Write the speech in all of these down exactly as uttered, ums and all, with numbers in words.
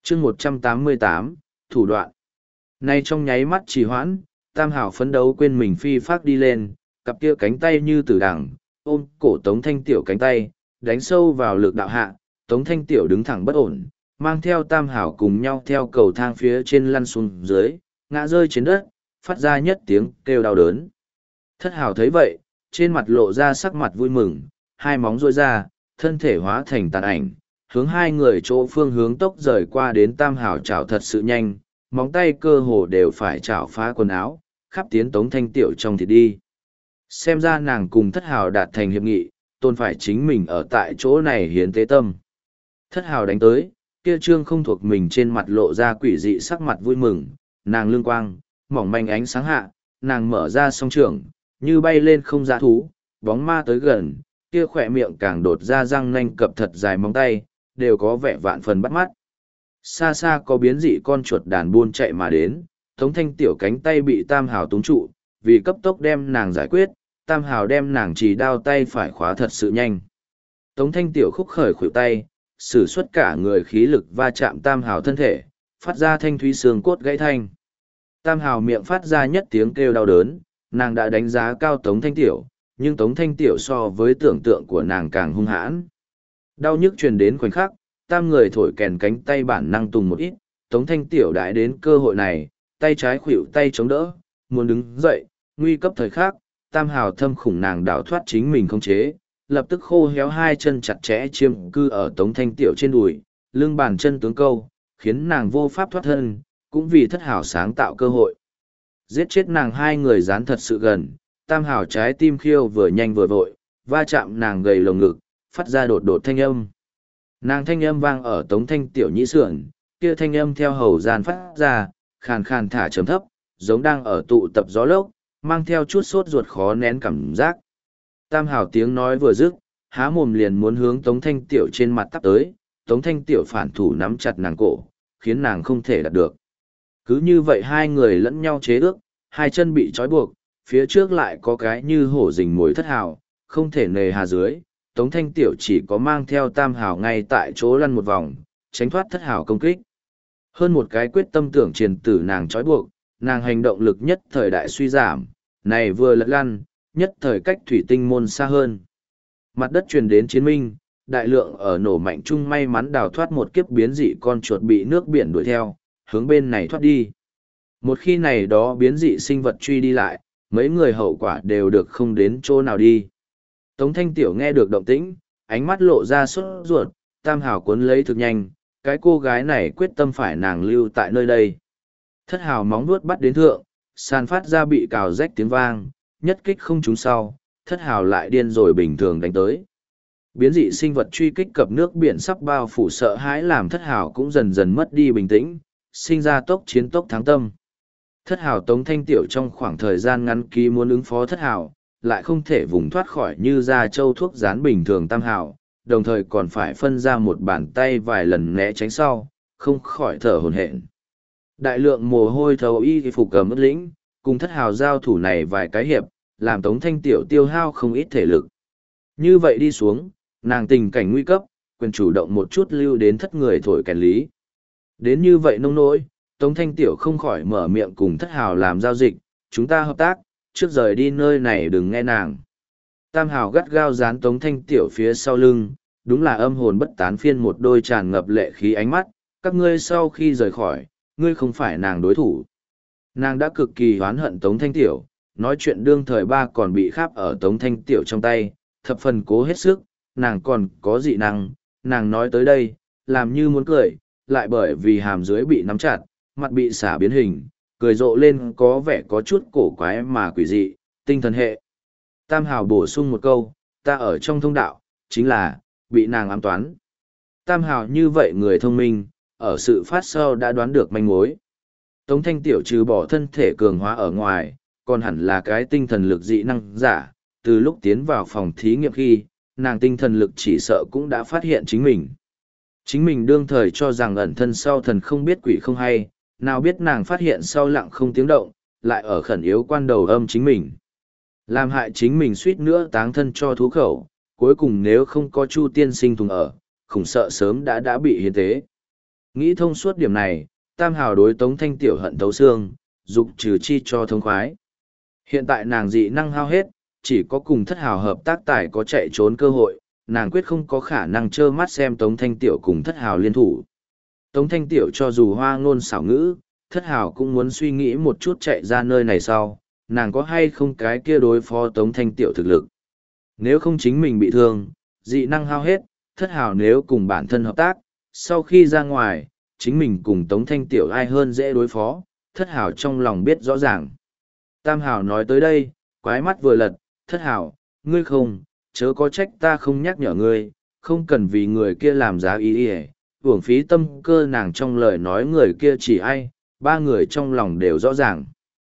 chương một trăm tám mươi tám, thủ đoạn. Nay trong nháy mắt trì hoãn, Tam Hảo phấn đấu quên mình phi phát đi lên, cặp kia cánh tay như tử đằng, ôm cổ Tống Thanh Tiểu cánh tay, đánh sâu vào lực đạo hạ, Tống Thanh Tiểu đứng thẳng bất ổn, mang theo Tam Hảo cùng nhau theo cầu thang phía trên lăn xuống dưới, ngã rơi trên đất, phát ra nhất tiếng kêu đau đớn. Thất Hảo thấy vậy, trên mặt lộ ra sắc mặt vui mừng, hai móng rôi ra, thân thể hóa thành tàn ảnh, hướng hai người chỗ phương hướng tốc rời qua đến Tam Hảo chảo thật sự nhanh, móng tay cơ hồ đều phải chảo phá quần áo, khắp tiến Tống Thanh Tiểu trong thịt đi. Xem ra nàng cùng Thất Hảo đạt thành hiệp nghị, tôn phải chính mình ở tại chỗ này hiến tế tâm. Thất Hảo đánh tới, kia trương không thuộc mình trên mặt lộ ra quỷ dị sắc mặt vui mừng, nàng lương quang, mỏng manh ánh sáng hạ, nàng mở ra song trường, như bay lên không dã thú, bóng ma tới gần, kia khỏe miệng càng đột ra răng nanh cập thật dài móng tay, đều có vẻ vạn phần bắt mắt. Xa xa có biến dị con chuột đàn buôn chạy mà đến, Tống Thanh Tiểu cánh tay bị Tam Hảo túng trụ, vì cấp tốc đem nàng giải quyết, Tam Hảo đem nàng chỉ đao tay phải khóa thật sự nhanh. Tống Thanh Tiểu khúc khởi khuỷu tay, sử xuất cả người khí lực va chạm Tam Hảo thân thể, phát ra thanh thúy xương cốt gãy thanh. Tam Hảo miệng phát ra nhất tiếng kêu đau đớn, nàng đã đánh giá cao Tống Thanh Tiểu, nhưng Tống Thanh Tiểu so với tưởng tượng của nàng càng hung hãn. Đau nhức truyền đến khoảnh khắc, tam người thổi kèn cánh tay bản năng tùng một ít, Tống Thanh Tiểu đãi đến cơ hội này, tay trái khuỵu tay chống đỡ, muốn đứng dậy, nguy cấp thời khắc, Tam Hảo thâm khủng nàng đảo thoát chính mình không chế, lập tức khô héo hai chân chặt chẽ chiêm cư ở Tống Thanh Tiểu trên đùi, lưng bàn chân tướng câu, khiến nàng vô pháp thoát thân, cũng vì Thất Hảo sáng tạo cơ hội. Giết chết nàng hai người dán thật sự gần, Tam Hảo trái tim khiêu vừa nhanh vừa vội, va chạm nàng gầy lồng ngực, phát ra đột đột thanh âm. Nàng thanh âm vang ở Tống Thanh Tiểu nhĩ sườn, kia thanh âm theo hầu gian phát ra, khàn khàn thả trầm thấp, giống đang ở tụ tập gió lốc, mang theo chút sốt ruột khó nén cảm giác. Tam Hảo tiếng nói vừa dứt, há mồm liền muốn hướng Tống Thanh Tiểu trên mặt tắp tới, Tống Thanh Tiểu phản thủ nắm chặt nàng cổ, khiến nàng không thể đạt được. Cứ như vậy hai người lẫn nhau chế ước, hai chân bị trói buộc, phía trước lại có cái như hổ rình mồi Thất Hảo, không thể nề hà dưới. Tống Thanh Tiểu chỉ có mang theo Tam Hảo ngay tại chỗ lăn một vòng, tránh thoát Thất Hảo công kích. Hơn một cái quyết tâm tưởng triền tử nàng trói buộc, nàng hành động lực nhất thời đại suy giảm, này vừa lật lăn, nhất thời cách thủy tinh môn xa hơn. Mặt đất truyền đến chiến minh, đại lượng ở nổ mạnh chung may mắn đào thoát một kiếp biến dị con chuột bị nước biển đuổi theo, hướng bên này thoát đi. Một khi này đó biến dị sinh vật truy đi lại, mấy người hậu quả đều được không đến chỗ nào đi. Tống Thanh Tiểu nghe được động tĩnh, ánh mắt lộ ra sốt ruột, Tam Hảo cuốn lấy thực nhanh, cái cô gái này quyết tâm phải nàng lưu tại nơi đây. Thất Hảo móng vuốt bắt đến thượng, sàn phát ra bị cào rách tiếng vang, nhất kích không trúng sau, Thất Hảo lại điên rồi bình thường đánh tới. Biến dị sinh vật truy kích cập nước biển sắp bao phủ sợ hãi làm Thất Hảo cũng dần dần mất đi bình tĩnh, sinh ra tốc chiến tốc thắng tâm. Thất Hảo Tống Thanh Tiểu trong khoảng thời gian ngắn ký muốn ứng phó Thất Hảo, lại không thể vùng thoát khỏi như ra châu thuốc dán bình thường Tam Hảo, đồng thời còn phải phân ra một bàn tay vài lần né tránh sau, không khỏi thở hổn hển. Đại lượng mồ hôi thấu y phục cầm ướt lĩnh, cùng Thất Hảo giao thủ này vài cái hiệp, làm Tống Thanh Tiểu tiêu hao không ít thể lực. Như vậy đi xuống, nàng tình cảnh nguy cấp, quyền chủ động một chút lưu đến thất người thổi kèn lý. Đến như vậy nông nỗi, Tống Thanh Tiểu không khỏi mở miệng cùng Thất Hảo làm giao dịch, chúng ta hợp tác, trước rời đi nơi này đừng nghe nàng. Tam Hảo gắt gao dán Tống Thanh Tiểu phía sau lưng, đúng là âm hồn bất tán phiên một đôi tràn ngập lệ khí ánh mắt, các ngươi sau khi rời khỏi, ngươi không phải nàng đối thủ. Nàng đã cực kỳ oán hận Tống Thanh Tiểu, nói chuyện đương thời ba còn bị kháp ở Tống Thanh Tiểu trong tay, thập phần cố hết sức, nàng còn có dị năng, nàng nói tới đây, làm như muốn cười, lại bởi vì hàm dưới bị nắm chặt, mặt bị xả biến hình, cười rộ lên có vẻ có chút cổ quái mà quỷ dị, tinh thần hệ. Tam Hảo bổ sung một câu, ta ở trong thông đạo, chính là, bị nàng ám toán. Tam Hảo như vậy người thông minh, ở sự phát sau đã đoán được manh mối. Tống Thanh Tiểu trừ bỏ thân thể cường hóa ở ngoài, còn hẳn là cái tinh thần lực dị năng giả, từ lúc tiến vào phòng thí nghiệm khi, nàng tinh thần lực chỉ sợ cũng đã phát hiện chính mình. Chính mình đương thời cho rằng ẩn thân sau thần không biết quỷ không hay, nào biết nàng phát hiện sau lặng không tiếng động, lại ở khẩn yếu quan đầu âm chính mình. Làm hại chính mình suýt nữa táng thân cho thú khẩu, cuối cùng nếu không có Chu tiên sinh thùng ở, khủng sợ sớm đã đã bị hiến tế. Nghĩ thông suốt điểm này, Tam Hào đối Tống Thanh Tiểu hận thấu xương, dục trừ chi cho thông khoái. Hiện tại nàng dị năng hao hết, chỉ có cùng Thất Hào hợp tác tài có chạy trốn cơ hội, nàng quyết không có khả năng trơ mắt xem Tống Thanh Tiểu cùng Thất Hào liên thủ. Tống Thanh Tiểu cho dù hoa ngôn xảo ngữ, Thất Hào cũng muốn suy nghĩ một chút chạy ra nơi này sau, nàng có hay không cái kia đối phó Tống Thanh Tiểu thực lực. Nếu không chính mình bị thương, dị năng hao hết, Thất Hào nếu cùng bản thân hợp tác, sau khi ra ngoài, chính mình cùng Tống Thanh Tiểu ai hơn dễ đối phó, Thất Hào trong lòng biết rõ ràng. Tam Hào nói tới đây, quái mắt vừa lật, Thất Hào, ngươi không, chớ có trách ta không nhắc nhở ngươi, không cần vì người kia làm giá ý ý, uổng phí tâm cơ nàng trong lời nói người kia chỉ ai, ba người trong lòng đều rõ ràng.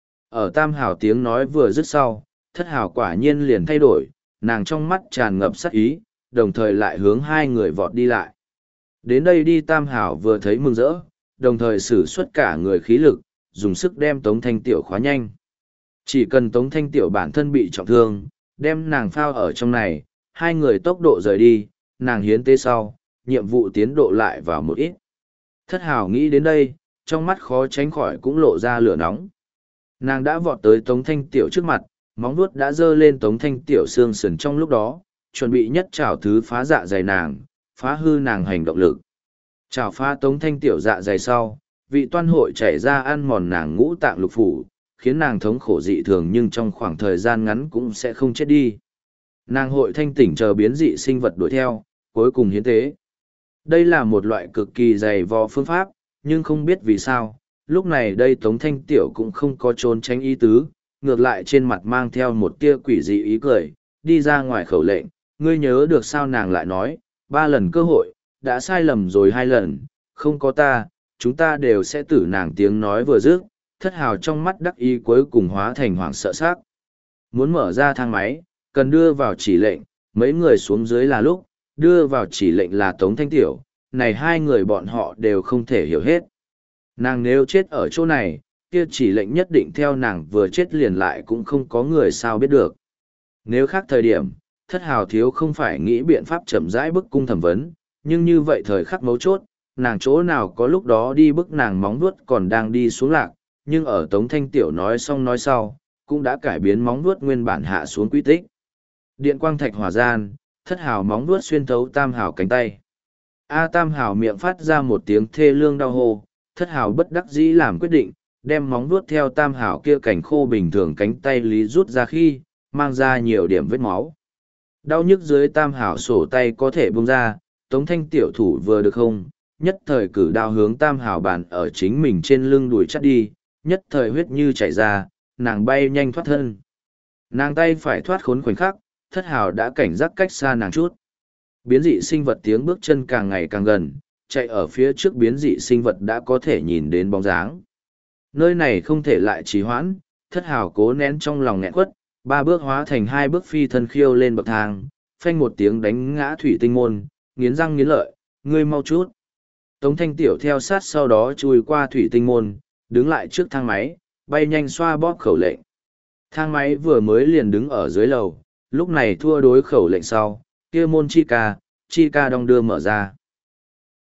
Ở Tam Hào tiếng nói vừa dứt sau, Thất Hào quả nhiên liền thay đổi, nàng trong mắt tràn ngập sát ý, đồng thời lại hướng hai người vọt đi lại. Đến đây đi Tam Hào vừa thấy mừng rỡ, đồng thời sử xuất cả người khí lực, dùng sức đem Tống Thanh Tiểu khóa nhanh. Chỉ cần Tống Thanh Tiểu bản thân bị trọng thương, đem nàng phao ở trong này, hai người tốc độ rời đi, nàng hiến tế sau, nhiệm vụ tiến độ lại vào một ít. Thất Hào nghĩ đến đây, trong mắt khó tránh khỏi cũng lộ ra lửa nóng. Nàng đã vọt tới Tống Thanh Tiểu trước mặt, móng vuốt đã giơ lên Tống Thanh Tiểu xương sườn trong lúc đó, chuẩn bị nhất trảo thứ phá dạ dày nàng, phá hư nàng hành động lực. Trảo phá Tống Thanh Tiểu dạ dày sau, vị toan hội chảy ra ăn mòn nàng ngũ tạng lục phủ, khiến nàng thống khổ dị thường nhưng trong khoảng thời gian ngắn cũng sẽ không chết đi. Nàng hội thanh tỉnh chờ biến dị sinh vật đuổi theo, cuối cùng hiến tế. Đây là một loại cực kỳ dày vò phương pháp, nhưng không biết vì sao, lúc này đây Tống Thanh Tiểu cũng không có trốn tránh ý tứ, ngược lại trên mặt mang theo một tia quỷ dị ý cười, đi ra ngoài khẩu lệnh, ngươi nhớ được sao nàng lại nói, ba lần cơ hội, đã sai lầm rồi hai lần, không có ta, chúng ta đều sẽ tử nàng tiếng nói vừa dứt, Thất Hào trong mắt đắc ý cuối cùng hóa thành hoảng sợ sắc. Muốn mở ra thang máy, cần đưa vào chỉ lệnh, mấy người xuống dưới là lúc, đưa vào chỉ lệnh là Tống Thanh Tiểu, này hai người bọn họ đều không thể hiểu hết. Nàng nếu chết ở chỗ này, kia chỉ lệnh nhất định theo nàng vừa chết liền lại cũng không có người sao biết được. Nếu khác thời điểm, Thất Hào thiếu không phải nghĩ biện pháp chậm rãi bức cung thẩm vấn, nhưng như vậy thời khắc mấu chốt, nàng chỗ nào có lúc đó đi bức nàng móng vuốt còn đang đi xuống lạc, nhưng ở Tống Thanh Tiểu nói xong nói sau, cũng đã cải biến móng vuốt nguyên bản hạ xuống quy tích. Điện quang thạch hỏa gian, Thất Hào móng vuốt xuyên thấu Tam Hào cánh tay. A Tam Hào miệng phát ra một tiếng thê lương đau hô, Thất Hào bất đắc dĩ làm quyết định, đem móng vuốt theo Tam Hào kia cảnh khô bình thường cánh tay lý rút ra khi, mang ra nhiều điểm vết máu. Đau nhức dưới Tam Hào sổ tay có thể bung ra, Tống Thanh Tiểu thủ vừa được không, nhất thời cử đao hướng Tam Hào bàn ở chính mình trên lưng đuổi chắt đi, nhất thời huyết như chảy ra, nàng bay nhanh thoát thân. Nàng tay phải thoát khốn khoảnh khắc, Thất Hào đã cảnh giác cách xa nàng chút. Biến dị sinh vật tiếng bước chân càng ngày càng gần, chạy ở phía trước biến dị sinh vật đã có thể nhìn đến bóng dáng. Nơi này không thể lại trì hoãn, Thất Hào cố nén trong lòng nghẹn quất, ba bước hóa thành hai bước phi thân khiêu lên bậc thang, phanh một tiếng đánh ngã thủy tinh môn, nghiến răng nghiến lợi, ngươi mau chút. Tống Thanh Tiểu theo sát sau đó chui qua thủy tinh môn, đứng lại trước thang máy, bay nhanh xoa bóp khẩu lệnh. Thang máy vừa mới liền đứng ở dưới lầu, lúc này thua đối khẩu lệnh sau, kia môn chi ca, chi ca đong đưa mở ra.